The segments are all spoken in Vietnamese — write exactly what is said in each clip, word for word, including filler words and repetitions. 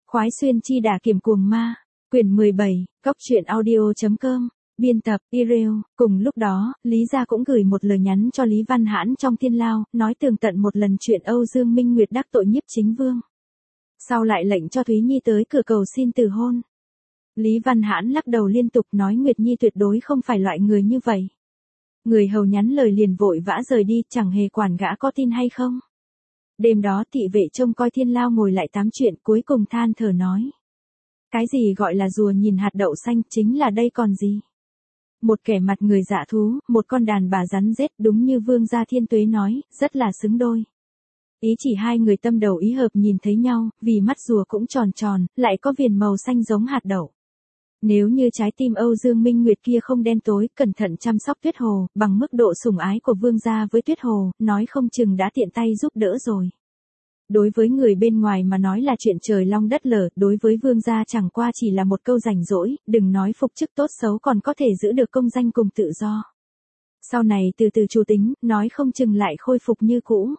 Khoái xuyên chi đả kiểm cuồng ma, quyển mười bảy, góc truyện audio.com, biên tập, Ireo. Cùng lúc đó, Lý Gia cũng gửi một lời nhắn cho Lý Văn Hãn trong Thiên Lao, nói tường tận một lần chuyện Âu Dương Minh Nguyệt đắc tội Nhiếp Chính Vương. Sau lại lệnh cho Thúy Nhi tới cửa cầu xin từ hôn. Lý Văn Hãn lắc đầu liên tục nói Nguyệt Nhi tuyệt đối không phải loại người như vậy. Người hầu nhắn lời liền vội vã rời đi, chẳng hề quản gã có tin hay không. Đêm đó thị vệ trông coi Thiên Lao ngồi lại tám chuyện, cuối cùng than thở nói. Cái gì gọi là rùa nhìn hạt đậu xanh, chính là đây còn gì. Một kẻ mặt người dạ thú, một con đàn bà rắn rết, đúng như Vương gia Thiên Tuế nói, rất là xứng đôi. Ý chỉ hai người tâm đầu ý hợp nhìn thấy nhau, vì mắt rùa cũng tròn tròn, lại có viền màu xanh giống hạt đậu. Nếu như trái tim Âu Dương Minh Nguyệt kia không đen tối, cẩn thận chăm sóc Tuyết Hồ, bằng mức độ sủng ái của Vương gia với Tuyết Hồ, nói không chừng đã tiện tay giúp đỡ rồi. Đối với người bên ngoài mà nói là chuyện trời long đất lở, đối với Vương gia chẳng qua chỉ là một câu rảnh rỗi, đừng nói phục chức tốt xấu còn có thể giữ được công danh cùng tự do. Sau này từ từ chủ tính, nói không chừng lại khôi phục như cũ.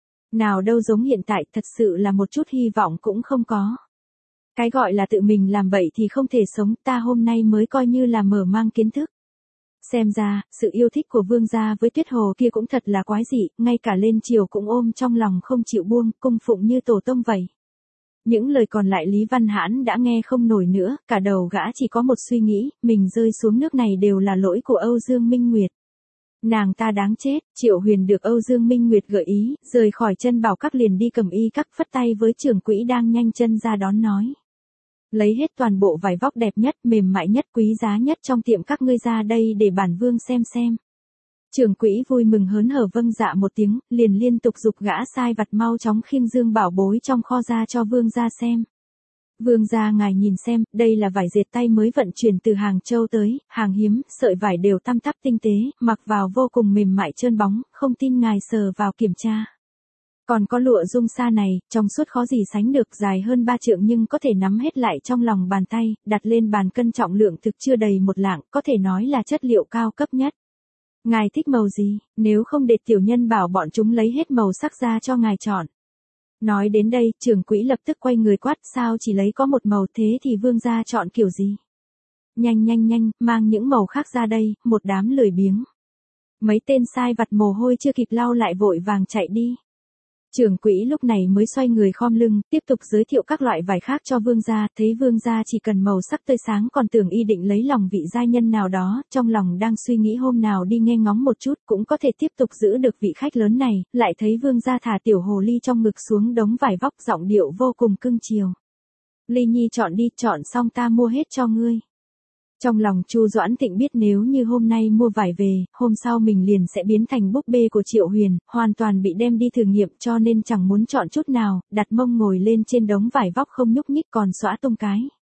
Nào đâu giống hiện tại, thật sự là một chút hy vọng cũng không có. Cái gọi là tự mình làm bậy thì không thể sống, ta hôm nay mới coi như là mở mang kiến thức. Xem ra, sự yêu thích của Vương gia với Tuyết Hồ kia cũng thật là quái dị, ngay cả lên triều cũng ôm trong lòng không chịu buông, cung phụng như tổ tông vậy. Những lời còn lại Lý Văn Hãn đã nghe không nổi nữa, cả đầu gã chỉ có một suy nghĩ, mình rơi xuống nước này đều là lỗi của Âu Dương Minh Nguyệt. Nàng ta đáng chết. Triệu Huyền được Âu Dương Minh Nguyệt gợi ý, rời khỏi chân bảo các liền đi cầm y các, phất tay với trưởng quỹ đang nhanh chân ra đón nói. Lấy hết toàn bộ vải vóc đẹp nhất, mềm mại nhất, quý giá nhất trong tiệm các ngươi ra đây để bản vương xem xem. Trưởng quỹ vui mừng hớn hở vâng dạ một tiếng, liền liên tục giục gã sai vặt mau chóng khiêng dương bảo bối trong kho ra cho vương gia xem. Vương gia ngài nhìn xem, đây là vải dệt tay mới vận chuyển từ Hàng Châu tới, hàng hiếm, sợi vải đều tăm tắp tinh tế, mặc vào vô cùng mềm mại trơn bóng, không tin ngài sờ vào kiểm tra. Còn có lụa dung sa này, trong suốt khó gì sánh được, dài hơn ba trượng nhưng có thể nắm hết lại trong lòng bàn tay, đặt lên bàn cân trọng lượng thực chưa đầy một lạng, có thể nói là chất liệu cao cấp nhất. Ngài thích màu gì, nếu không để tiểu nhân bảo bọn chúng lấy hết màu sắc ra cho ngài chọn. Nói đến đây, trưởng quỹ lập tức quay người quát, sao chỉ lấy có một màu, thế thì vương gia chọn kiểu gì? Nhanh nhanh nhanh, mang những màu khác ra đây, một đám lười biếng. Mấy tên sai vặt mồ hôi chưa kịp lau lại vội vàng chạy đi. Trưởng quỹ lúc này mới xoay người khom lưng, tiếp tục giới thiệu các loại vải khác cho vương gia, thấy vương gia chỉ cần màu sắc tươi sáng còn tưởng y định lấy lòng vị giai nhân nào đó, trong lòng đang suy nghĩ hôm nào đi nghe ngóng một chút cũng có thể tiếp tục giữ được vị khách lớn này, lại thấy vương gia thả tiểu hồ ly trong ngực xuống đống vải vóc, giọng điệu vô cùng cưng chiều. Ly Nhi chọn đi, chọn xong ta mua hết cho ngươi. Trong lòng Chu Doãn Tịnh biết nếu như hôm nay mua vải về, hôm sau mình liền sẽ biến thành búp bê của Triệu Huyền, hoàn toàn bị đem đi thử nghiệm, cho nên chẳng muốn chọn chút nào, đặt mông ngồi lên trên đống vải vóc không nhúc nhích còn xõa tung cái.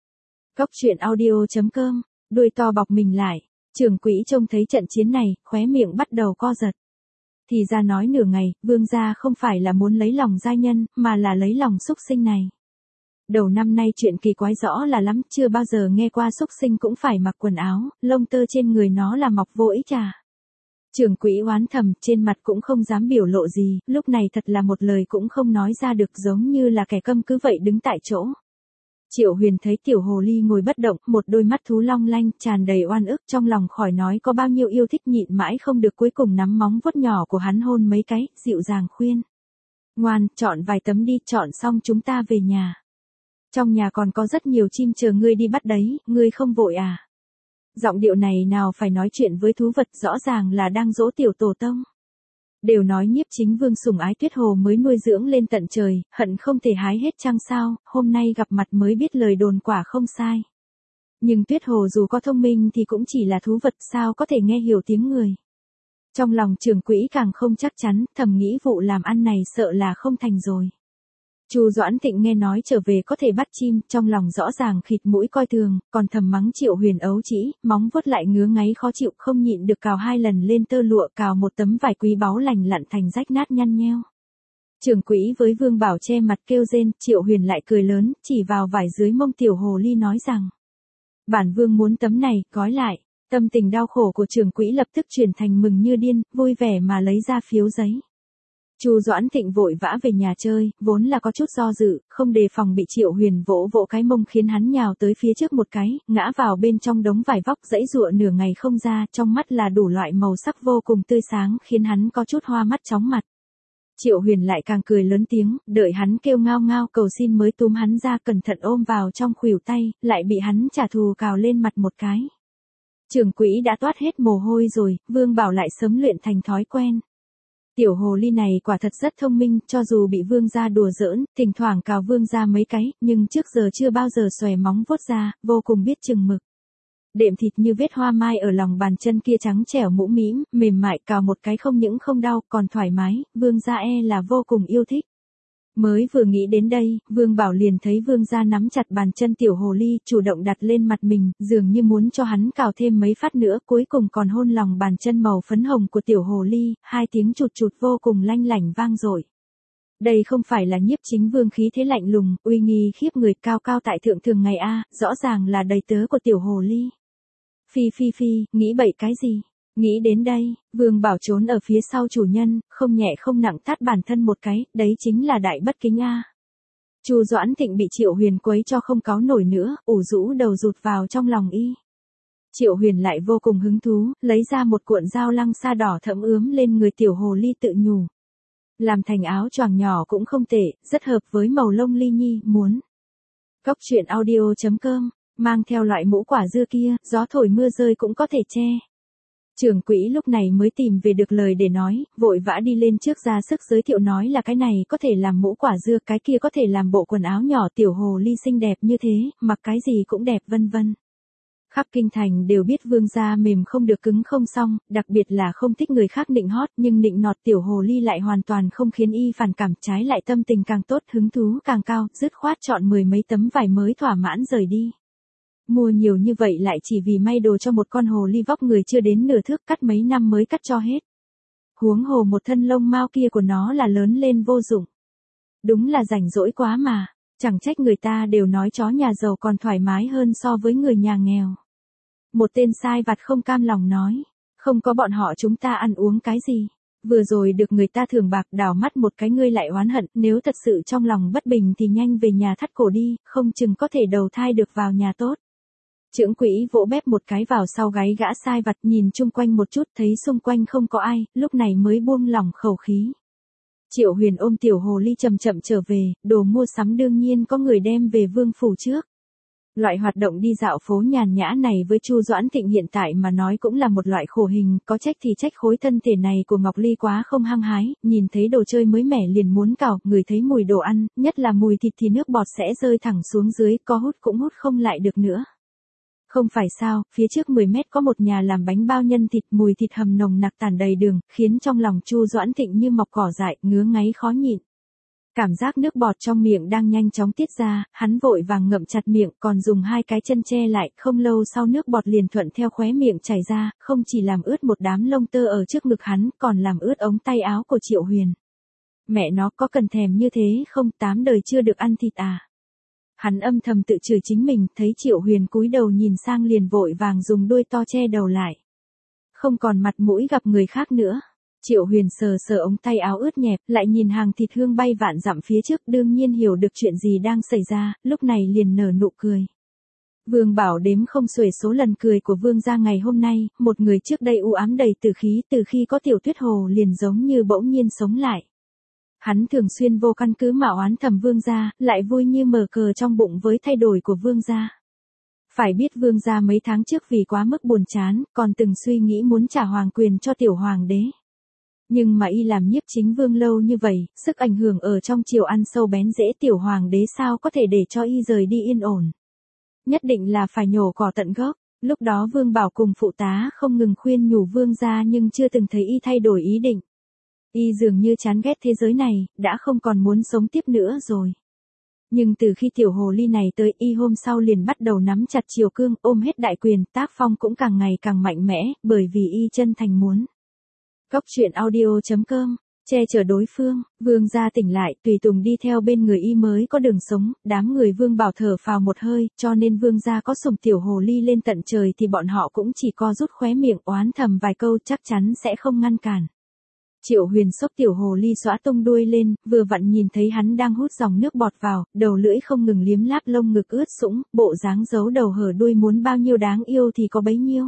Góc truyện audio.com, đuôi to bọc mình lại, trưởng quỹ trông thấy trận chiến này, khóe miệng bắt đầu co giật. Thì ra nói nửa ngày, vương gia không phải là muốn lấy lòng giai nhân, mà là lấy lòng xúc sinh này. Đầu năm nay chuyện kỳ quái rõ là lắm, chưa bao giờ nghe qua xúc sinh cũng phải mặc quần áo, lông tơ trên người nó là mọc vô ích à. Trưởng quỹ oán thầm, trên mặt cũng không dám biểu lộ gì, lúc này thật là một lời cũng không nói ra được, giống như là kẻ câm cứ vậy đứng tại chỗ. Triệu Huyền thấy tiểu hồ ly ngồi bất động, một đôi mắt thú long lanh, tràn đầy oan ức, trong lòng khỏi nói có bao nhiêu yêu thích, nhịn mãi không được, cuối cùng nắm móng vuốt nhỏ của hắn hôn mấy cái, dịu dàng khuyên. Ngoan, chọn vài tấm đi, chọn xong chúng ta về nhà. Trong nhà còn có rất nhiều chim chờ ngươi đi bắt đấy, ngươi không vội à? Giọng điệu này nào phải nói chuyện với thú vật, rõ ràng là đang dỗ tiểu tổ tông. Đều nói Nhiếp Chính Vương sủng ái Tuyết Hồ mới nuôi dưỡng lên tận trời, hận không thể hái hết chăng sao, hôm nay gặp mặt mới biết lời đồn quả không sai. Nhưng Tuyết Hồ dù có thông minh thì cũng chỉ là thú vật, sao có thể nghe hiểu tiếng người. Trong lòng trưởng quỹ càng không chắc chắn, thầm nghĩ vụ làm ăn này sợ là không thành rồi. Chu Doãn Thịnh nghe nói trở về có thể bắt chim, trong lòng rõ ràng khịt mũi coi thường, còn thầm mắng Triệu Huyền ấu trĩ, móng vuốt lại ngứa ngáy khó chịu, không nhịn được cào hai lần lên tơ lụa, cào một tấm vải quý báu lành lặn thành rách nát nhăn nheo. Trưởng quỹ với Vương Bảo che mặt kêu rên, Triệu Huyền lại cười lớn, chỉ vào vải dưới mông tiểu hồ ly nói rằng: bản vương muốn tấm này, gói lại. Tâm tình đau khổ của trưởng quỹ lập tức chuyển thành mừng như điên, vui vẻ mà lấy ra phiếu giấy. Chu Doãn Thịnh vội vã về nhà chơi, vốn là có chút do dự, không đề phòng bị Triệu Huyền vỗ vỗ cái mông khiến hắn nhào tới phía trước một cái, ngã vào bên trong đống vải vóc dãy dụa nửa ngày không ra, trong mắt là đủ loại màu sắc vô cùng tươi sáng khiến hắn có chút hoa mắt chóng mặt. Triệu Huyền lại càng cười lớn tiếng, đợi hắn kêu ngao ngao cầu xin mới túm hắn ra cẩn thận ôm vào trong khuỷu tay, lại bị hắn trả thù cào lên mặt một cái. Trưởng quỹ đã toát hết mồ hôi rồi, Vương Bảo lại sớm luyện thành thói quen. Tiểu hồ ly này quả thật rất thông minh, cho dù bị vương gia đùa giỡn, thỉnh thoảng cào vương gia mấy cái, nhưng trước giờ chưa bao giờ xòe móng vuốt ra, vô cùng biết chừng mực. Đệm thịt như vết hoa mai ở lòng bàn chân kia trắng trẻo mũm mĩm, mềm mại cào một cái không những không đau, còn thoải mái, vương gia e là vô cùng yêu thích. Mới vừa nghĩ đến đây, Vương Bảo liền thấy vương gia nắm chặt bàn chân tiểu hồ ly, chủ động đặt lên mặt mình, dường như muốn cho hắn cào thêm mấy phát nữa, cuối cùng còn hôn lòng bàn chân màu phấn hồng của tiểu hồ ly, hai tiếng chụt chụt vô cùng lanh lảnh vang dội. Đây không phải là Nhiếp Chính Vương khí thế lạnh lùng, uy nghi khiếp người cao cao tại thượng thường ngày a, rõ ràng là đầy tớ của tiểu hồ ly. Phi phi phi, nghĩ bậy cái gì? Nghĩ đến đây, Vương Bảo trốn ở phía sau chủ nhân, không nhẹ không nặng tát bản thân một cái, đấy chính là đại bất kính a. Chu Doãn Thịnh bị Triệu Huyền quấy cho không cáu nổi nữa, ủ rũ đầu rụt vào trong lòng y. Triệu Huyền lại vô cùng hứng thú, lấy ra một cuộn dao lăng sa đỏ thẫm ướm lên người tiểu hồ ly tự nhủ. Làm thành áo choàng nhỏ cũng không tệ, rất hợp với màu lông ly nhi, muốn. Cóc truyện audio chấm com, mang theo loại mũ quả dưa kia, gió thổi mưa rơi cũng có thể che. Trưởng quỹ lúc này mới tìm về được lời để nói, vội vã đi lên trước ra sức giới thiệu nói là cái này có thể làm mũ quả dưa, cái kia có thể làm bộ quần áo nhỏ tiểu hồ ly xinh đẹp như thế, mặc cái gì cũng đẹp vân vân. Khắp kinh thành đều biết vương gia mềm không được cứng không xong, đặc biệt là không thích người khác nịnh hót, nhưng nịnh nọt tiểu hồ ly lại hoàn toàn không khiến y phản cảm, trái lại tâm tình càng tốt, hứng thú càng cao, dứt khoát chọn mười mấy tấm vải mới thỏa mãn rời đi. Mua nhiều như vậy lại chỉ vì may đồ cho một con hồ ly vóc người chưa đến nửa thước, cắt mấy năm mới cắt cho hết. Huống hồ một thân lông mao kia của nó là lớn lên vô dụng. Đúng là rảnh rỗi quá mà, chẳng trách người ta đều nói chó nhà giàu còn thoải mái hơn so với người nhà nghèo. Một tên sai vặt không cam lòng nói, không có bọn họ chúng ta ăn uống cái gì. Vừa rồi được người ta thưởng bạc đảo mắt một cái ngươi lại oán hận, nếu thật sự trong lòng bất bình thì nhanh về nhà thắt cổ đi, không chừng có thể đầu thai được vào nhà tốt. Trưởng quỹ vỗ bép một cái vào sau gáy gã sai vặt, nhìn chung quanh một chút thấy xung quanh không có ai, lúc này mới buông lỏng khẩu khí. Triệu Huyền ôm tiểu hồ ly chậm chậm trở về, đồ mua sắm đương nhiên có người đem về vương phủ trước. Loại hoạt động đi dạo phố nhàn nhã này với Chu Doãn Thịnh hiện tại mà nói cũng là một loại khổ hình, có trách thì trách khối thân thể này của Ngọc Ly quá không hăng hái, nhìn thấy đồ chơi mới mẻ liền muốn cào, người thấy mùi đồ ăn, nhất là mùi thịt thì nước bọt sẽ rơi thẳng xuống dưới, có hút cũng hút không lại được nữa. Không phải sao, phía trước mười mét có một nhà làm bánh bao nhân thịt, mùi thịt hầm nồng nặc tản đầy đường, khiến trong lòng Chu Doãn Thịnh như mọc cỏ dại, ngứa ngáy khó nhịn. Cảm giác nước bọt trong miệng đang nhanh chóng tiết ra, hắn vội vàng ngậm chặt miệng, còn dùng hai cái chân che lại, không lâu sau nước bọt liền thuận theo khóe miệng chảy ra, không chỉ làm ướt một đám lông tơ ở trước ngực hắn, còn làm ướt ống tay áo của Triệu Huyền. Mẹ nó có cần thèm như thế không, tám đời chưa được ăn thịt à? Hắn âm thầm tự chửi chính mình, thấy Triệu Huyền cúi đầu nhìn sang liền vội vàng dùng đuôi to che đầu lại. Không còn mặt mũi gặp người khác nữa. Triệu Huyền sờ sờ ống tay áo ướt nhẹp, lại nhìn hàng thịt hương bay vạn dặm phía trước, đương nhiên hiểu được chuyện gì đang xảy ra, lúc này liền nở nụ cười. Vương Bảo đếm không xuể số lần cười của vương gia ngày hôm nay, một người trước đây u ám đầy tử khí, từ khi có Tiểu Tuyết Hồ liền giống như bỗng nhiên sống lại. Hắn thường xuyên vô căn cứ mà oán thầm vương gia, lại vui như mở cờ trong bụng với thay đổi của vương gia. Phải biết vương gia mấy tháng trước vì quá mức buồn chán, còn từng suy nghĩ muốn trả hoàng quyền cho tiểu hoàng đế. Nhưng mà y làm nhiếp chính vương lâu như vậy, sức ảnh hưởng ở trong triều ăn sâu bén rễ, tiểu hoàng đế sao có thể để cho y rời đi yên ổn. Nhất định là phải nhổ cỏ tận gốc. Lúc đó Vương Bảo cùng phụ tá không ngừng khuyên nhủ vương gia nhưng chưa từng thấy y thay đổi ý định. Y dường như chán ghét thế giới này, đã không còn muốn sống tiếp nữa rồi. Nhưng từ khi tiểu hồ ly này tới, y hôm sau liền bắt đầu nắm chặt triều cương, ôm hết đại quyền, tác phong cũng càng ngày càng mạnh mẽ, bởi vì y chân thành muốn. Cóc truyện audio chấm com, che chở đối phương, vương gia tỉnh lại, tùy tùng đi theo bên người y mới có đường sống, đám người Vương Bảo thở phào một hơi, cho nên vương gia có sủng tiểu hồ ly lên tận trời thì bọn họ cũng chỉ co rút khóe miệng oán thầm vài câu, chắc chắn sẽ không ngăn cản. Triệu Huyền xốc tiểu hồ ly xõa tung đuôi lên, vừa vặn nhìn thấy hắn đang hút dòng nước bọt vào, đầu lưỡi không ngừng liếm láp lông ngực ướt sũng, bộ dáng giấu đầu hở đuôi muốn bao nhiêu đáng yêu thì có bấy nhiêu.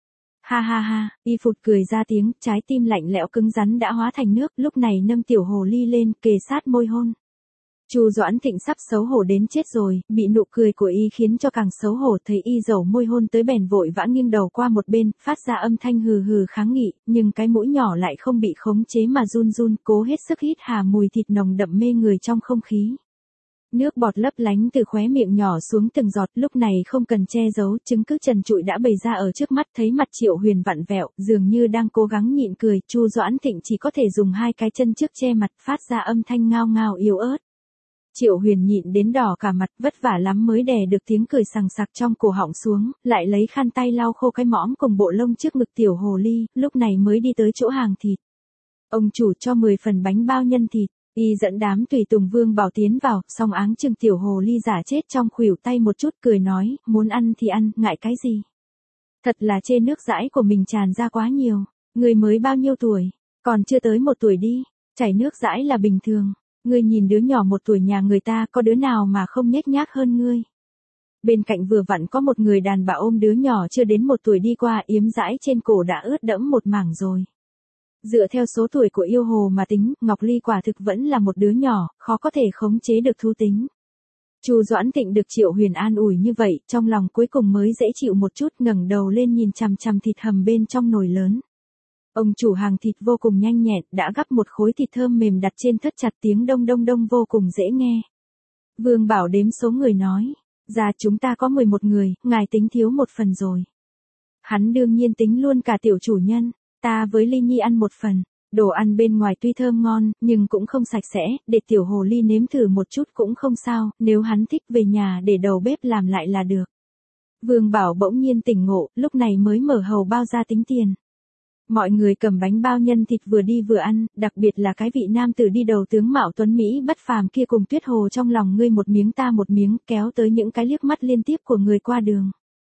Ha ha ha, y phụt cười ra tiếng, trái tim lạnh lẽo cứng rắn đã hóa thành nước, lúc này nâng tiểu hồ ly lên, kề sát môi hôn. Chu Doãn Thịnh sắp xấu hổ đến chết rồi, bị nụ cười của y khiến cho càng xấu hổ, thấy y dầu môi hôn tới bèn vội vã nghiêng đầu qua một bên, phát ra âm thanh hừ hừ kháng nghị, nhưng cái mũi nhỏ lại không bị khống chế mà run run, cố hết sức hít hà mùi thịt nồng đậm mê người trong không khí. Nước bọt lấp lánh từ khóe miệng nhỏ xuống từng giọt, lúc này không cần che giấu, chứng cứ trần trụi đã bày ra ở trước mắt, thấy mặt Triệu Huyền vặn vẹo, dường như đang cố gắng nhịn cười, Chu Doãn Thịnh chỉ có thể dùng hai cái chân trước che mặt, phát ra âm thanh ngao ngao yếu ớt. Triệu Huyền nhịn đến đỏ cả mặt, vất vả lắm mới đè được tiếng cười sằng sặc trong cổ họng xuống, lại lấy khăn tay lau khô cái mõm cùng bộ lông trước ngực tiểu hồ ly, lúc này mới đi tới chỗ hàng thịt. Ông chủ cho mười phần bánh bao nhân thịt, y dẫn đám tùy tùng Vương Bảo tiến vào, song áng chừng tiểu hồ ly giả chết trong khuỷu tay một chút cười nói, muốn ăn thì ăn, ngại cái gì. Thật là chê nước dãi của mình tràn ra quá nhiều, người mới bao nhiêu tuổi, còn chưa tới một tuổi đi, chảy nước dãi là bình thường. Ngươi nhìn đứa nhỏ một tuổi nhà người ta có đứa nào mà không nhếch nhác hơn ngươi. Bên cạnh vừa vặn có một người đàn bà ôm đứa nhỏ chưa đến một tuổi đi qua, yếm dãi trên cổ đã ướt đẫm một mảng rồi. Dựa theo số tuổi của yêu hồ mà tính, Ngọc Ly quả thực vẫn là một đứa nhỏ, khó có thể khống chế được thú tính. Chu Doãn Thịnh được Triệu Huyền an ủi như vậy, trong lòng cuối cùng mới dễ chịu một chút, ngẩng đầu lên nhìn chằm chằm thịt hầm bên trong nồi lớn. Ông chủ hàng thịt vô cùng nhanh nhẹn, đã gắp một khối thịt thơm mềm đặt trên thớt chặt, tiếng đông đông đông vô cùng dễ nghe. Vương Bảo đếm số người nói, ra chúng ta có mười một người, ngài tính thiếu một phần rồi. Hắn đương nhiên tính luôn cả tiểu chủ nhân, ta với Ly Nhi ăn một phần, đồ ăn bên ngoài tuy thơm ngon, nhưng cũng không sạch sẽ, để tiểu hồ ly nếm thử một chút cũng không sao, nếu hắn thích về nhà để đầu bếp làm lại là được. Vương Bảo bỗng nhiên tỉnh ngộ, lúc này mới mở hầu bao ra tính tiền. Mọi người cầm bánh bao nhân thịt vừa đi vừa ăn, đặc biệt là cái vị nam tử đi đầu tướng mạo tuấn Mỹ bất phàm kia cùng Tuyết Hồ trong lòng ngươi một miếng ta một miếng, kéo tới những cái liếc mắt liên tiếp của người qua đường.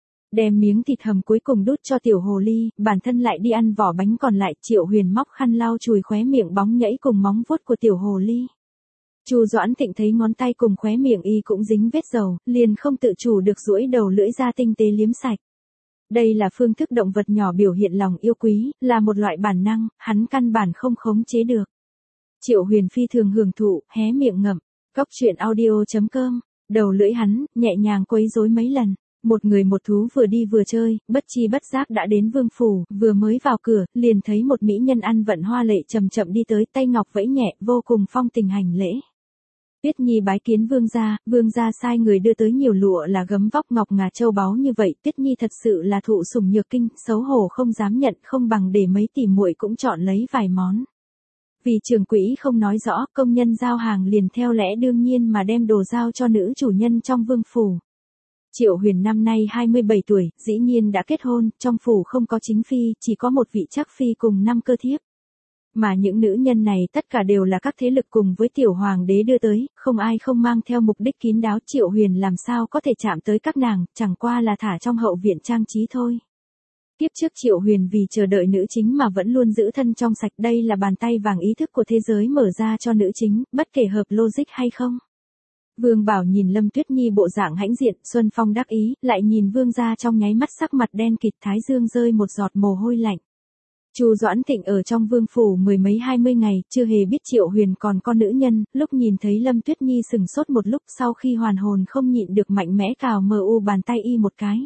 Đem miếng thịt hầm cuối cùng đút cho tiểu hồ ly, bản thân lại đi ăn vỏ bánh còn lại. Triệu Huyền móc khăn lau chùi khóe miệng bóng nhẫy cùng móng vuốt của tiểu hồ ly. Chu Doãn Thịnh thấy ngón tay cùng khóe miệng y cũng dính vết dầu, liền không tự chủ được duỗi đầu lưỡi ra tinh tế liếm sạch. Đây là phương thức động vật nhỏ biểu hiện lòng yêu quý, là một loại bản năng, hắn căn bản không khống chế được. Triệu Huyền phi thường hưởng thụ, hé miệng ngậm. Cóc truyện audio chấm com, đầu lưỡi hắn, nhẹ nhàng quấy rối mấy lần. Một người một thú vừa đi vừa chơi, bất chi bất giác đã đến vương phủ, vừa mới vào cửa, liền thấy một mỹ nhân ăn vận hoa lệ chậm chậm đi tới, tay ngọc vẫy nhẹ, vô cùng phong tình hành lễ. Tuyết Nhi bái kiến vương gia, vương gia sai người đưa tới nhiều lụa là gấm vóc ngọc ngà châu báu như vậy, Tuyết Nhi thật sự là thụ sủng nhược kinh, xấu hổ không dám nhận, không bằng để mấy tỷ muội cũng chọn lấy vài món. Vì trưởng quỹ không nói rõ, công nhân giao hàng liền theo lẽ đương nhiên mà đem đồ giao cho nữ chủ nhân trong vương phủ. Triệu Huyền năm nay hai mươi bảy tuổi, dĩ nhiên đã kết hôn, trong phủ không có chính phi, chỉ có một vị trắc phi cùng năm cơ thiếp. Mà những nữ nhân này tất cả đều là các thế lực cùng với tiểu hoàng đế đưa tới, không ai không mang theo mục đích kín đáo. Triệu Huyền làm sao có thể chạm tới các nàng, chẳng qua là thả trong hậu viện trang trí thôi. Tiếp trước Triệu Huyền vì chờ đợi nữ chính mà vẫn luôn giữ thân trong sạch, đây là bàn tay vàng ý thức của thế giới mở ra cho nữ chính, bất kể hợp logic hay không. Vương Bảo nhìn Lâm Tuyết Nhi bộ dạng hãnh diện, Xuân Phong đắc ý, lại nhìn vương gia trong nháy mắt sắc mặt đen kịt, thái dương rơi một giọt mồ hôi lạnh. Chu Doãn Thịnh ở trong vương phủ mười mấy hai mươi ngày, chưa hề biết Triệu Huyền còn con nữ nhân, lúc nhìn thấy Lâm Tuyết Nhi sừng sốt một lúc, sau khi hoàn hồn không nhịn được mạnh mẽ cào mờ u bàn tay y một cái.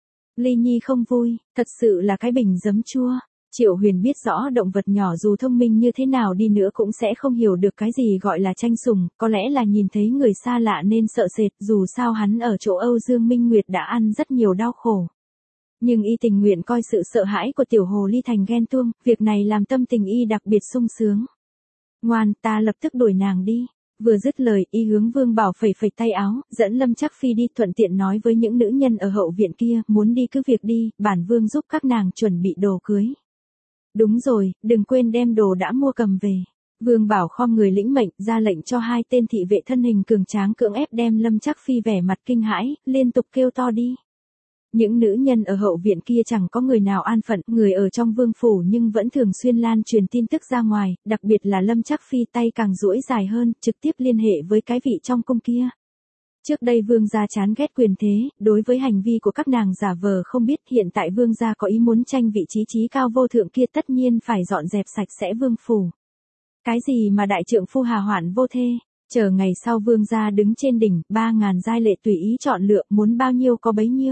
Ly Nhi không vui, thật sự là cái bình giấm chua. Triệu Huyền biết rõ động vật nhỏ dù thông minh như thế nào đi nữa cũng sẽ không hiểu được cái gì gọi là tranh sủng, có lẽ là nhìn thấy người xa lạ nên sợ sệt, dù sao hắn ở chỗ Âu Dương Minh Nguyệt đã ăn rất nhiều đau khổ. Nhưng y tình nguyện coi sự sợ hãi của tiểu hồ ly thành ghen tuông, việc này làm tâm tình y đặc biệt sung sướng. Ngoan, ta lập tức đuổi nàng đi. Vừa dứt lời, y hướng Vương Bảo phẩy phẩy tay áo, dẫn Lâm Trắc Phi đi, thuận tiện nói với những nữ nhân ở hậu viện kia, muốn đi cứ việc đi, bản vương giúp các nàng chuẩn bị đồ cưới. Đúng rồi, đừng quên đem đồ đã mua cầm về. Vương Bảo khom người lĩnh mệnh, ra lệnh cho hai tên thị vệ thân hình cường tráng cưỡng ép đem Lâm Trắc Phi vẻ mặt kinh hãi, liên tục kêu to đi. Những nữ nhân ở hậu viện kia chẳng có người nào an phận, người ở trong vương phủ nhưng vẫn thường xuyên lan truyền tin tức ra ngoài, đặc biệt là Lâm Trác Phi tay càng duỗi dài hơn, trực tiếp liên hệ với cái vị trong cung kia. Trước đây vương gia chán ghét quyền thế, đối với hành vi của các nàng giả vờ không biết, hiện tại vương gia có ý muốn tranh vị trí trí cao vô thượng kia tất nhiên phải dọn dẹp sạch sẽ vương phủ. Cái gì mà đại trượng phu hà hoạn vô thê, chờ ngày sau vương gia đứng trên đỉnh, ba ngàn giai lệ tùy ý chọn lựa, muốn bao nhiêu có bấy nhiêu.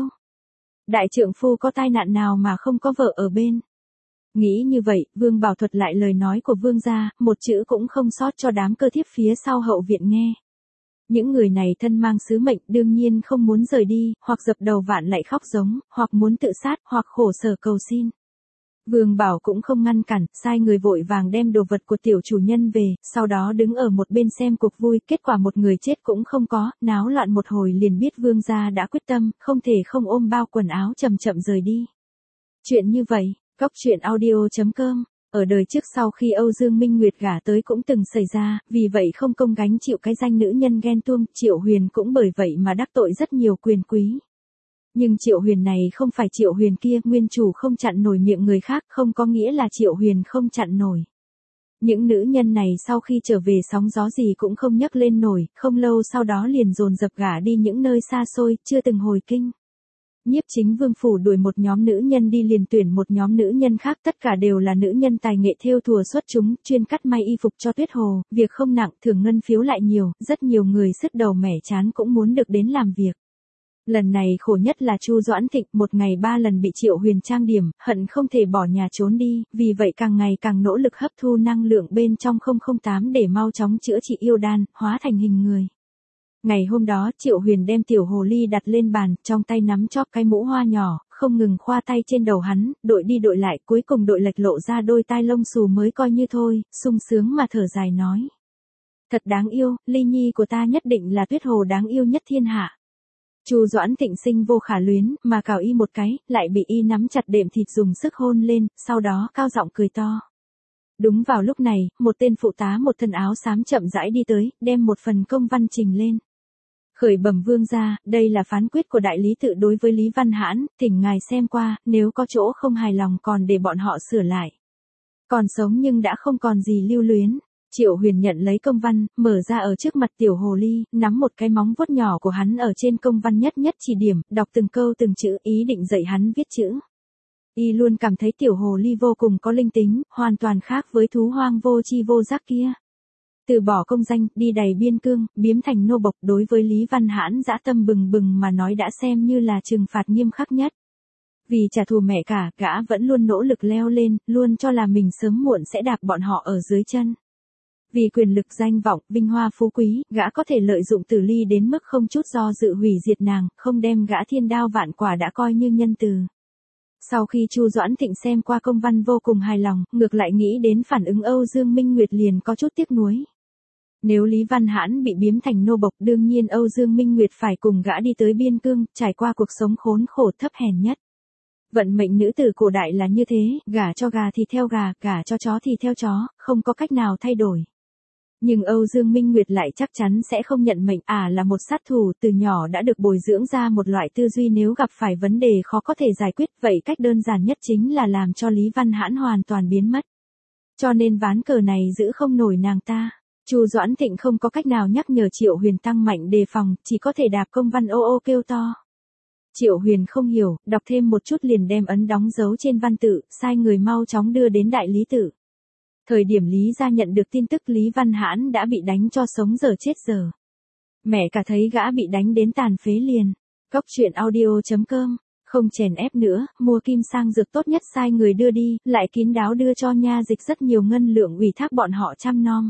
Đại trượng phu có tai nạn nào mà không có vợ ở bên. Nghĩ như vậy, Vương Bảo thuật lại lời nói của vương gia, một chữ cũng không sót cho đám cơ thiếp phía sau hậu viện nghe. Những người này thân mang sứ mệnh đương nhiên không muốn rời đi, hoặc dập đầu vạn lạy khóc giống, hoặc muốn tự sát, hoặc khổ sở cầu xin. Vương Bảo cũng không ngăn cản, sai người vội vàng đem đồ vật của tiểu chủ nhân về, sau đó đứng ở một bên xem cuộc vui, kết quả một người chết cũng không có, náo loạn một hồi liền biết vương gia đã quyết tâm, không thể không ôm bao quần áo chậm chậm rời đi. Chuyện như vậy, Cóc Truyện Audio chấm com, ở đời trước sau khi Âu Dương Minh Nguyệt gả tới cũng từng xảy ra, vì vậy không công gánh chịu cái danh nữ nhân ghen tuông, Triệu Huyền cũng bởi vậy mà đắc tội rất nhiều quyền quý. Nhưng Triệu Huyền này không phải Triệu Huyền kia, nguyên chủ không chặn nổi miệng người khác, không có nghĩa là Triệu Huyền không chặn nổi. Những nữ nhân này sau khi trở về sóng gió gì cũng không nhấc lên nổi, không lâu sau đó liền dồn dập gả đi những nơi xa xôi, chưa từng hồi kinh. Nhiếp Chính Vương phủ đuổi một nhóm nữ nhân đi liền tuyển một nhóm nữ nhân khác, tất cả đều là nữ nhân tài nghệ thêu thùa xuất chúng, chuyên cắt may y phục cho Tuyết Hồ, việc không nặng, thưởng ngân phiếu lại nhiều, rất nhiều người sứt đầu mẻ chán cũng muốn được đến làm việc. Lần này khổ nhất là Chu Doãn Thịnh, một ngày ba lần bị Triệu Huyền trang điểm, hận không thể bỏ nhà trốn đi, vì vậy càng ngày càng nỗ lực hấp thu năng lượng bên trong không không tám để mau chóng chữa trị yêu đan, hóa thành hình người. Ngày hôm đó, Triệu Huyền đem tiểu hồ ly đặt lên bàn, trong tay nắm chóp cái mũ hoa nhỏ, không ngừng khoa tay trên đầu hắn, đội đi đội lại, cuối cùng đội lệch lộ ra đôi tai lông xù mới coi như thôi, sung sướng mà thở dài nói. Thật đáng yêu, ly nhi của ta nhất định là Tuyết Hồ đáng yêu nhất thiên hạ. Chu Doãn Thịnh sinh vô khả luyến, mà cào y một cái, lại bị y nắm chặt đệm thịt dùng sức hôn lên, sau đó cao giọng cười to. Đúng vào lúc này, một tên phụ tá một thân áo xám chậm rãi đi tới, đem một phần công văn trình lên. Khởi bẩm vương gia, đây là phán quyết của đại lý tự đối với Lý Văn Hãn, thỉnh ngài xem qua, nếu có chỗ không hài lòng còn để bọn họ sửa lại. Còn sống nhưng đã không còn gì lưu luyến. Triệu Huyền nhận lấy công văn, mở ra ở trước mặt tiểu hồ ly, nắm một cái móng vuốt nhỏ của hắn ở trên công văn nhất nhất chỉ điểm, đọc từng câu từng chữ, ý định dạy hắn viết chữ. Y luôn cảm thấy tiểu hồ ly vô cùng có linh tính, hoàn toàn khác với thú hoang vô tri vô giác kia. Từ bỏ công danh, đi đầy biên cương, biếm thành nô bộc, đối với Lý Văn Hãn dã tâm bừng bừng mà nói đã xem như là trừng phạt nghiêm khắc nhất. Vì trả thù mẹ cả, gã vẫn luôn nỗ lực leo lên, luôn cho là mình sớm muộn sẽ đạp bọn họ ở dưới chân. Vì quyền lực danh vọng, vinh hoa phú quý, gã có thể lợi dụng Tử Ly đến mức không chút do dự hủy diệt nàng, không đem gã thiên đao vạn quả đã coi như nhân từ. Sau khi Chu Doãn Thịnh xem qua công văn vô cùng hài lòng, ngược lại nghĩ đến phản ứng Âu Dương Minh Nguyệt liền có chút tiếc nuối. Nếu Lý Văn Hãn bị biếm thành nô bộc, đương nhiên Âu Dương Minh Nguyệt phải cùng gã đi tới biên cương, trải qua cuộc sống khốn khổ thấp hèn nhất. Vận mệnh nữ tử cổ đại là như thế, gả cho gà thì theo gà, gả cho chó thì theo chó, không có cách nào thay đổi. Nhưng Âu Dương Minh Nguyệt lại chắc chắn sẽ không nhận mệnh, à là một sát thủ, từ nhỏ đã được bồi dưỡng ra một loại tư duy nếu gặp phải vấn đề khó có thể giải quyết, vậy cách đơn giản nhất chính là làm cho Lý Văn Hãn hoàn toàn biến mất. Cho nên ván cờ này giữ không nổi nàng ta. Chu Doãn Thịnh không có cách nào nhắc nhở Triệu Huyền tăng mạnh đề phòng, chỉ có thể đạp công văn ô ô kêu to. Triệu Huyền không hiểu, đọc thêm một chút liền đem ấn đóng dấu trên văn tự, sai người mau chóng đưa đến đại lý tự. Thời điểm Lý gia nhận được tin tức Lý Văn Hãn đã bị đánh cho sống giờ chết giờ. Mẹ cả thấy gã bị đánh đến tàn phế liền. Cóc Truyện Audio chấm com, không chèn ép nữa, mua kim sang dược tốt nhất sai người đưa đi, lại kín đáo đưa cho nha dịch rất nhiều ngân lượng ủy thác bọn họ chăm nom.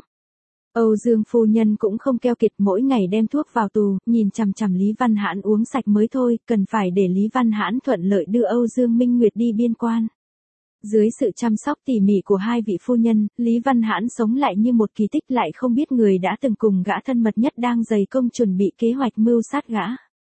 Âu Dương phu nhân cũng không keo kiệt, mỗi ngày đem thuốc vào tù, nhìn chằm chằm Lý Văn Hãn uống sạch mới thôi, cần phải để Lý Văn Hãn thuận lợi đưa Âu Dương Minh Nguyệt đi biên quan. Dưới sự chăm sóc tỉ mỉ của hai vị phu nhân, Lý Văn Hãn sống lại như một kỳ tích, lại không biết người đã từng cùng gã thân mật nhất đang dày công chuẩn bị kế hoạch mưu sát gã.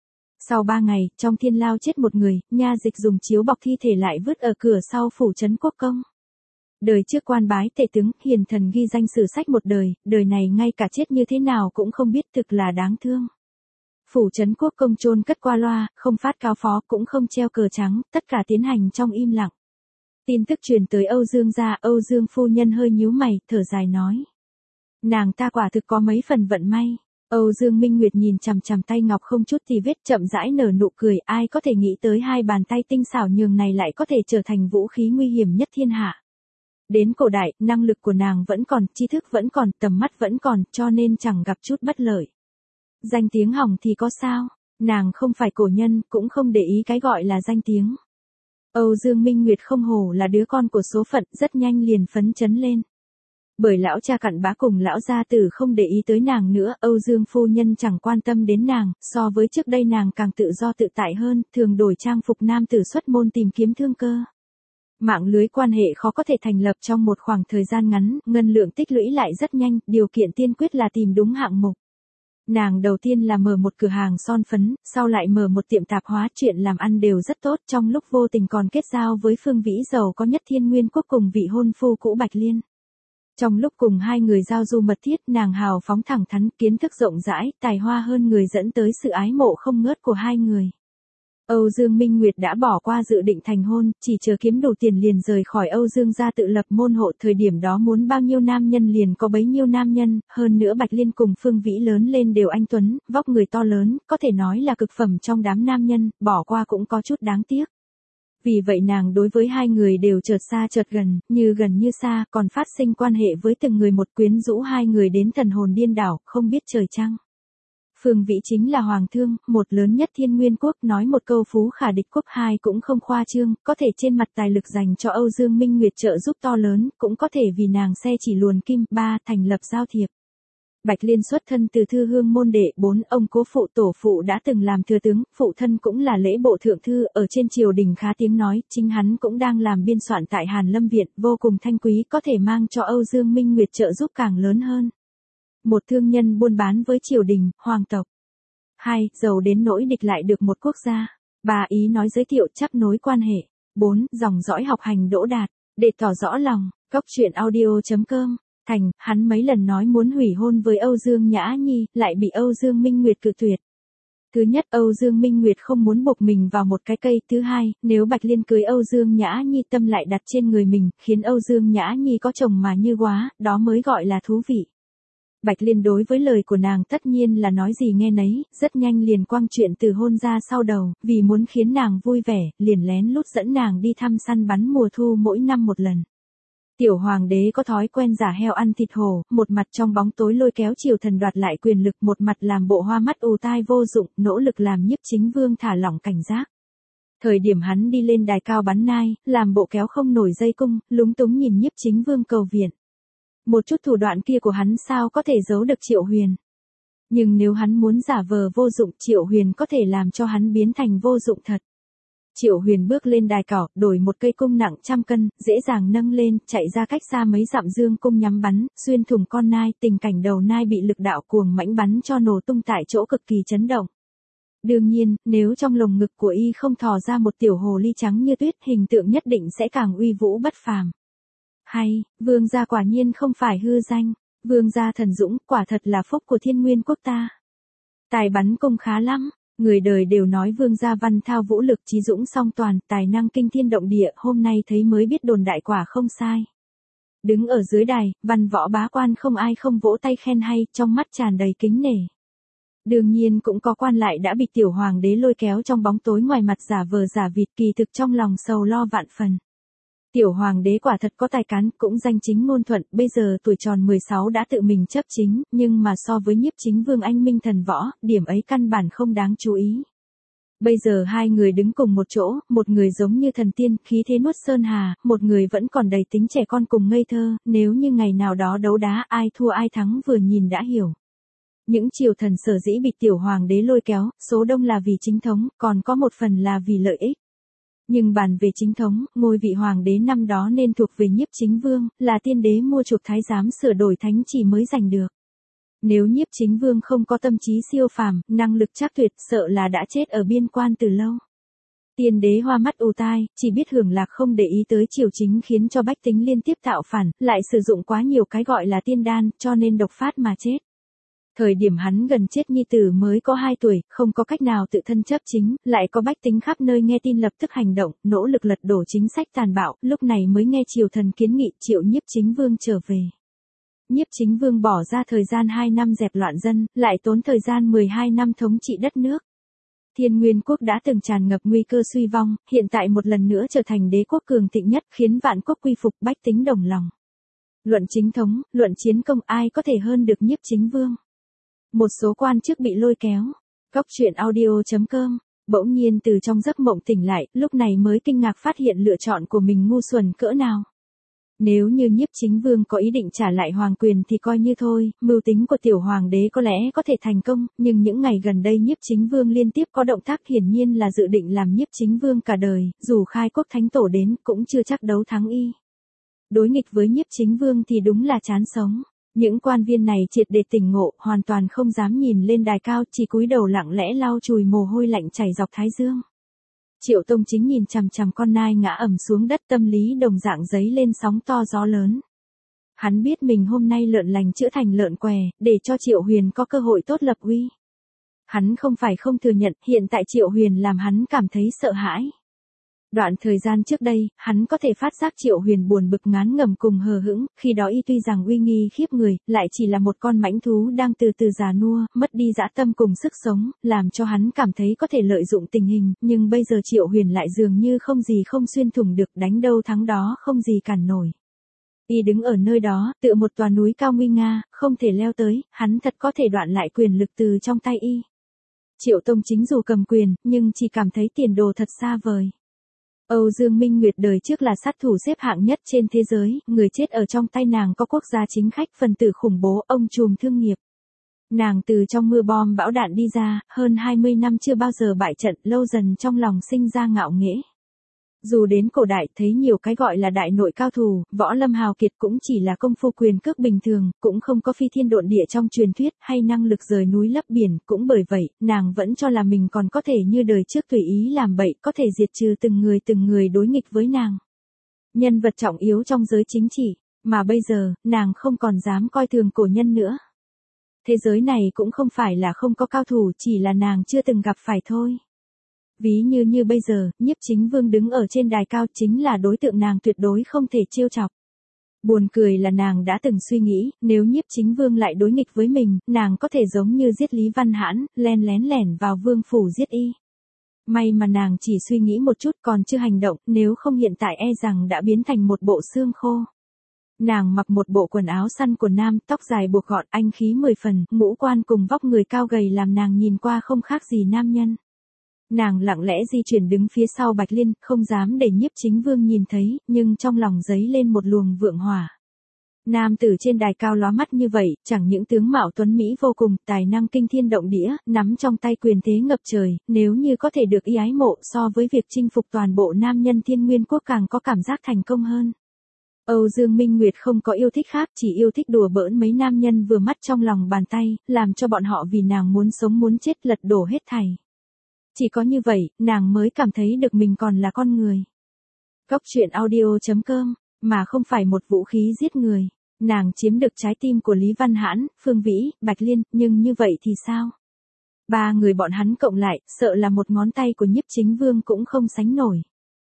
Sau ba ngày, trong thiên lao chết một người, nha dịch dùng chiếu bọc thi thể lại vứt ở cửa sau phủ trấn quốc công. Đời trước quan bái tể tướng, hiền thần ghi danh sử sách một đời, đời này ngay cả chết như thế nào cũng không biết, thực là đáng thương. Phủ trấn quốc công chôn cất qua loa, không phát cáo phó cũng không treo cờ trắng, tất cả tiến hành trong im lặng. Tin tức truyền tới Âu Dương gia, Âu Dương phu nhân hơi nhíu mày, thở dài nói. Nàng ta quả thực có mấy phần vận may. Âu Dương Minh Nguyệt nhìn chằm chằm tay ngọc không chút tì vết, chậm rãi nở nụ cười, ai có thể nghĩ tới hai bàn tay tinh xảo nhường này lại có thể trở thành vũ khí nguy hiểm nhất thiên hạ. Đến cổ đại, năng lực của nàng vẫn còn, tri thức vẫn còn, tầm mắt vẫn còn, cho nên chẳng gặp chút bất lợi. Danh tiếng hỏng thì có sao, nàng không phải cổ nhân, cũng không để ý cái gọi là danh tiếng. Âu Dương Minh Nguyệt không hổ là đứa con của số phận, rất nhanh liền phấn chấn lên. Bởi lão cha cặn bã cùng lão gia tử không để ý tới nàng nữa, Âu Dương phu nhân chẳng quan tâm đến nàng, so với trước đây nàng càng tự do tự tại hơn, thường đổi trang phục nam tử xuất môn tìm kiếm thương cơ. Mạng lưới quan hệ khó có thể thành lập trong một khoảng thời gian ngắn, ngân lượng tích lũy lại rất nhanh, điều kiện tiên quyết là tìm đúng hạng mục. Nàng đầu tiên là mở một cửa hàng son phấn, sau lại mở một tiệm tạp hóa, chuyện làm ăn đều rất tốt, trong lúc vô tình còn kết giao với Phương Vĩ giàu có nhất Thiên Nguyên quốc cùng vị hôn phu cũ Bạch Liên. Trong lúc cùng hai người giao du mật thiết, nàng hào phóng thẳng thắn, kiến thức rộng rãi, tài hoa hơn người dẫn tới sự ái mộ không ngớt của hai người. Âu Dương Minh Nguyệt đã bỏ qua dự định thành hôn, chỉ chờ kiếm đủ tiền liền rời khỏi Âu Dương gia tự lập môn hộ, thời điểm đó muốn bao nhiêu nam nhân liền có bấy nhiêu nam nhân, hơn nữa Bạch Liên cùng Phương Vĩ lớn lên đều anh tuấn, vóc người to lớn, có thể nói là cực phẩm trong đám nam nhân, bỏ qua cũng có chút đáng tiếc. Vì vậy nàng đối với hai người đều chợt xa chợt gần, như gần như xa, còn phát sinh quan hệ với từng người một, quyến rũ hai người đến thần hồn điên đảo, không biết trời trăng. Phương Vĩ chính là hoàng thương, một lớn nhất Thiên Nguyên quốc, nói một câu phú khả địch quốc, hai cũng không khoa trương, có thể trên mặt tài lực dành cho Âu Dương Minh Nguyệt trợ giúp to lớn, cũng có thể vì nàng xe chỉ luồn kim, ba thành lập giao thiệp. Bạch Liên xuất thân từ thư hương môn đệ, bốn ông cố phụ tổ phụ đã từng làm thừa tướng, phụ thân cũng là lễ bộ thượng thư, ở trên triều đình khá tiếng nói, chính hắn cũng đang làm biên soạn tại Hàn Lâm Viện, vô cùng thanh quý, có thể mang cho Âu Dương Minh Nguyệt trợ giúp càng lớn hơn. Một thương nhân buôn bán với triều đình, hoàng tộc. Hai, giàu đến nỗi địch lại được một quốc gia. Ba, ý nói giới thiệu chấp nối quan hệ. Bốn, dòng dõi học hành đỗ đạt. Để tỏ rõ lòng, Cóc Truyện Audio chấm com. Thành, hắn mấy lần nói muốn hủy hôn với Âu Dương Nhã Nhi, lại bị Âu Dương Minh Nguyệt cự tuyệt. Thứ nhất, Âu Dương Minh Nguyệt không muốn buộc mình vào một cái cây. Thứ hai, nếu Bạch Liên cưới Âu Dương Nhã Nhi, tâm lại đặt trên người mình, khiến Âu Dương Nhã Nhi có chồng mà như quá, đó mới gọi là thú vị. Bạch Liên đối với lời của nàng tất nhiên là nói gì nghe nấy, rất nhanh liền quăng chuyện từ hôn ra sau đầu, vì muốn khiến nàng vui vẻ, liền lén lút dẫn nàng đi thăm săn bắn mùa thu mỗi năm một lần. Tiểu hoàng đế có thói quen giả heo ăn thịt hổ, một mặt trong bóng tối lôi kéo triều thần đoạt lại quyền lực, một mặt làm bộ hoa mắt ù tai vô dụng, nỗ lực làm Nhiếp Chính Vương thả lỏng cảnh giác. Thời điểm hắn đi lên đài cao bắn nai, làm bộ kéo không nổi dây cung, lúng túng nhìn Nhiếp Chính Vương cầu viện. Một chút thủ đoạn kia của hắn sao có thể giấu được Triệu Huyền. Nhưng nếu hắn muốn giả vờ vô dụng, Triệu Huyền có thể làm cho hắn biến thành vô dụng thật. Triệu Huyền bước lên đài cỏ, đổi một cây cung nặng trăm cân, dễ dàng nâng lên, chạy ra cách xa mấy dặm dương cung nhắm bắn, xuyên thủng con nai, tình cảnh đầu nai bị lực đạo cuồng mãnh bắn cho nổ tung tại chỗ cực kỳ chấn động. Đương nhiên, nếu trong lồng ngực của y không thò ra một tiểu hồ ly trắng như tuyết, hình tượng nhất định sẽ càng uy vũ bất phàm. Hay, Vương gia quả nhiên không phải hư danh, Vương gia thần dũng, quả thật là phúc của Thiên Nguyên quốc ta. Tài bắn cung khá lắm, người đời đều nói Vương gia văn thao vũ lực trí dũng song toàn, tài năng kinh thiên động địa, hôm nay thấy mới biết đồn đại quả không sai. Đứng ở dưới đài, văn võ bá quan không ai không vỗ tay khen hay, trong mắt tràn đầy kính nể. Đương nhiên cũng có quan lại đã bị tiểu hoàng đế lôi kéo trong bóng tối, ngoài mặt giả vờ giả vịt, kỳ thực trong lòng sầu lo vạn phần. Tiểu hoàng đế quả thật có tài cán, cũng danh chính ngôn thuận, bây giờ tuổi tròn mười sáu đã tự mình chấp chính, nhưng mà so với Nhiếp Chính Vương anh minh thần võ, điểm ấy căn bản không đáng chú ý. Bây giờ hai người đứng cùng một chỗ, một người giống như thần tiên, khí thế nuốt sơn hà, một người vẫn còn đầy tính trẻ con cùng ngây thơ, nếu như ngày nào đó đấu đá ai thua ai thắng vừa nhìn đã hiểu. Những triều thần sở dĩ bị tiểu hoàng đế lôi kéo, số đông là vì chính thống, còn có một phần là vì lợi ích. Nhưng bàn về chính thống, ngôi vị hoàng đế năm đó nên thuộc về Nhiếp Chính Vương, là tiên đế mua chuộc thái giám sửa đổi thánh chỉ mới giành được. Nếu Nhiếp Chính Vương không có tâm trí siêu phàm, năng lực trác tuyệt, sợ là đã chết ở biên quan từ lâu. Tiên đế hoa mắt ù tai, chỉ biết hưởng lạc không để ý tới triều chính, khiến cho bách tính liên tiếp tạo phản, lại sử dụng quá nhiều cái gọi là tiên đan, cho nên độc phát mà chết. Thời điểm hắn gần chết nhi tử mới có hai tuổi, không có cách nào tự thân chấp chính, lại có bách tính khắp nơi nghe tin lập tức hành động, nỗ lực lật đổ chính sách tàn bạo, lúc này mới nghe triều thần kiến nghị triệu Nhiếp Chính Vương trở về. Nhiếp Chính Vương bỏ ra thời gian hai năm dẹp loạn dân, lại tốn thời gian mười hai năm thống trị đất nước. Thiên Nguyên quốc đã từng tràn ngập nguy cơ suy vong, hiện tại một lần nữa trở thành đế quốc cường thịnh nhất, khiến vạn quốc quy phục, bách tính đồng lòng. Luận chính thống, luận chiến công, ai có thể hơn được Nhiếp Chính Vương. Một số quan chức bị lôi kéo. Cóc truyện audio chấm com, bỗng nhiên từ trong giấc mộng tỉnh lại, lúc này mới kinh ngạc phát hiện lựa chọn của mình ngu xuẩn cỡ nào. Nếu như Nhiếp Chính Vương có ý định trả lại hoàng quyền thì coi như thôi, mưu tính của tiểu hoàng đế có lẽ có thể thành công, nhưng những ngày gần đây Nhiếp Chính Vương liên tiếp có động tác hiển nhiên là dự định làm Nhiếp Chính Vương cả đời, dù khai quốc thánh tổ đến cũng chưa chắc đấu thắng y. Đối nghịch với Nhiếp Chính Vương thì đúng là chán sống. Những quan viên này triệt để tỉnh ngộ, hoàn toàn không dám nhìn lên đài cao, chỉ cúi đầu lặng lẽ lau chùi mồ hôi lạnh chảy dọc thái dương. Triệu Tông Chính nhìn chằm chằm con nai ngã ầm xuống đất, tâm lý đồng dạng giấy lên sóng to gió lớn. Hắn biết mình hôm nay lợn lành chữa thành lợn què, để cho Triệu Huyền có cơ hội tốt lập uy. Hắn không phải không thừa nhận, hiện tại Triệu Huyền làm hắn cảm thấy sợ hãi. Đoạn thời gian trước đây, hắn có thể phát giác Triệu Huyền buồn bực ngán ngẩm cùng hờ hững, khi đó y tuy rằng uy nghi khiếp người, lại chỉ là một con mãnh thú đang từ từ già nua, mất đi dã tâm cùng sức sống, làm cho hắn cảm thấy có thể lợi dụng tình hình, nhưng bây giờ Triệu Huyền lại dường như không gì không xuyên thủng được, đánh đâu thắng đó, không gì cản nổi. Y đứng ở nơi đó, tựa một tòa núi cao nguy nga, không thể leo tới, hắn thật có thể đoạn lại quyền lực từ trong tay y. Triệu Tông Chính dù cầm quyền, nhưng chỉ cảm thấy tiền đồ thật xa vời. Âu Dương Minh Nguyệt đời trước là sát thủ xếp hạng nhất trên thế giới, người chết ở trong tay nàng có quốc gia chính khách, phần tử khủng bố, ông trùm thương nghiệp. Nàng từ trong mưa bom bão đạn đi ra, hơn hai mươi năm chưa bao giờ bại trận, lâu dần trong lòng sinh ra ngạo nghễ. Dù đến cổ đại thấy nhiều cái gọi là đại nội cao thủ, võ lâm hào kiệt cũng chỉ là công phu quyền cước bình thường, cũng không có phi thiên độn địa trong truyền thuyết, hay năng lực rời núi lấp biển, cũng bởi vậy, nàng vẫn cho là mình còn có thể như đời trước tùy ý làm bậy, có thể diệt trừ từng người từng người đối nghịch với nàng. Nhân vật trọng yếu trong giới chính trị, mà bây giờ, nàng không còn dám coi thường cổ nhân nữa. Thế giới này cũng không phải là không có cao thủ, chỉ là nàng chưa từng gặp phải thôi. Ví như như bây giờ, Nhiếp Chính Vương đứng ở trên đài cao chính là đối tượng nàng tuyệt đối không thể trêu chọc. Buồn cười là nàng đã từng suy nghĩ, nếu Nhiếp Chính Vương lại đối nghịch với mình, nàng có thể giống như giết Lý Văn Hãn, len lén lẻn vào vương phủ giết y. May mà nàng chỉ suy nghĩ một chút còn chưa hành động, nếu không hiện tại e rằng đã biến thành một bộ xương khô. Nàng mặc một bộ quần áo săn của nam, tóc dài buộc gọn, anh khí mười phần, ngũ quan cùng vóc người cao gầy làm nàng nhìn qua không khác gì nam nhân. Nàng lặng lẽ di chuyển đứng phía sau Bạch Liên, không dám để Nhiếp Chính Vương nhìn thấy, nhưng trong lòng dấy lên một luồng vượng hỏa. Nam tử trên đài cao lóa mắt như vậy, chẳng những tướng mạo tuấn mỹ vô cùng, tài năng kinh thiên động địa, nắm trong tay quyền thế ngập trời, nếu như có thể được y ái mộ so với việc chinh phục toàn bộ nam nhân Thiên Nguyên quốc càng có cảm giác thành công hơn. Âu Dương Minh Nguyệt không có yêu thích khác, chỉ yêu thích đùa bỡn mấy nam nhân vừa mắt trong lòng bàn tay, làm cho bọn họ vì nàng muốn sống muốn chết lật đổ hết thảy. Chỉ có như vậy, nàng mới cảm thấy được mình còn là con người. Cóc truyện audio chấm com, mà không phải một vũ khí giết người. Nàng chiếm được trái tim của Lý Văn Hãn, Phương Vĩ, Bạch Liên, nhưng như vậy thì sao? Ba người bọn hắn cộng lại, sợ là một ngón tay của Nhiếp Chính Vương cũng không sánh nổi.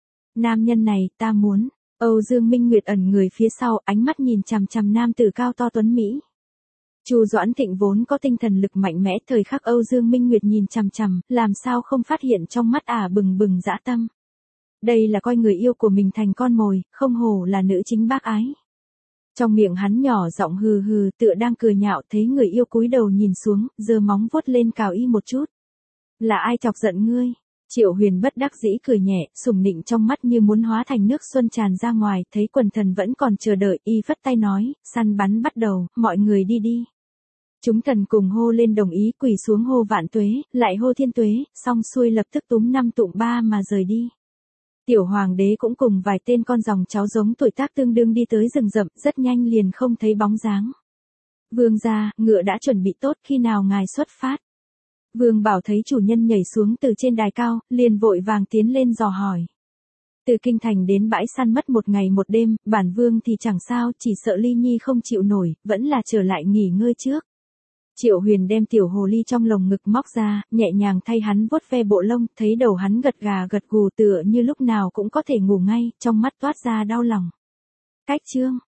Nam nhân này, ta muốn. Âu Dương Minh Nguyệt ẩn người phía sau, ánh mắt nhìn chằm chằm nam tử cao to tuấn Mỹ. Chu Doãn Thịnh vốn có tinh thần lực mạnh mẽ, thời khắc Âu Dương Minh Nguyệt nhìn chằm chằm, làm sao không phát hiện trong mắt ả bừng bừng dã tâm. Đây là coi người yêu của mình thành con mồi, không hổ là nữ chính bác ái. Trong miệng hắn nhỏ giọng hừ hừ, tựa đang cười nhạo, thấy người yêu cúi đầu nhìn xuống, giơ móng vuốt lên cào y một chút. Là ai chọc giận ngươi? Triệu Huyền bất đắc dĩ cười nhẹ, sủng nịnh trong mắt như muốn hóa thành nước xuân tràn ra ngoài, thấy quần thần vẫn còn chờ đợi, y phất tay nói, săn bắn bắt đầu, mọi người đi đi. Chúng thần cùng hô lên đồng ý, quỳ xuống hô vạn tuế, lại hô thiên tuế, xong xuôi lập tức túm năm tụm ba mà rời đi. Tiểu hoàng đế cũng cùng vài tên con dòng cháu giống tuổi tác tương đương đi tới rừng rậm, rất nhanh liền không thấy bóng dáng. Vương gia, ngựa đã chuẩn bị tốt, khi nào ngài xuất phát? Vương Bảo thấy chủ nhân nhảy xuống từ trên đài cao, liền vội vàng tiến lên dò hỏi. Từ kinh thành đến bãi săn mất một ngày một đêm, bản vương thì chẳng sao, chỉ sợ Ly Nhi không chịu nổi, vẫn là trở lại nghỉ ngơi trước. Triệu Huyền đem tiểu hồ ly trong lồng ngực móc ra, nhẹ nhàng thay hắn vuốt ve bộ lông, thấy đầu hắn gật gà gật gù tựa như lúc nào cũng có thể ngủ ngay, trong mắt toát ra đau lòng. Cách chương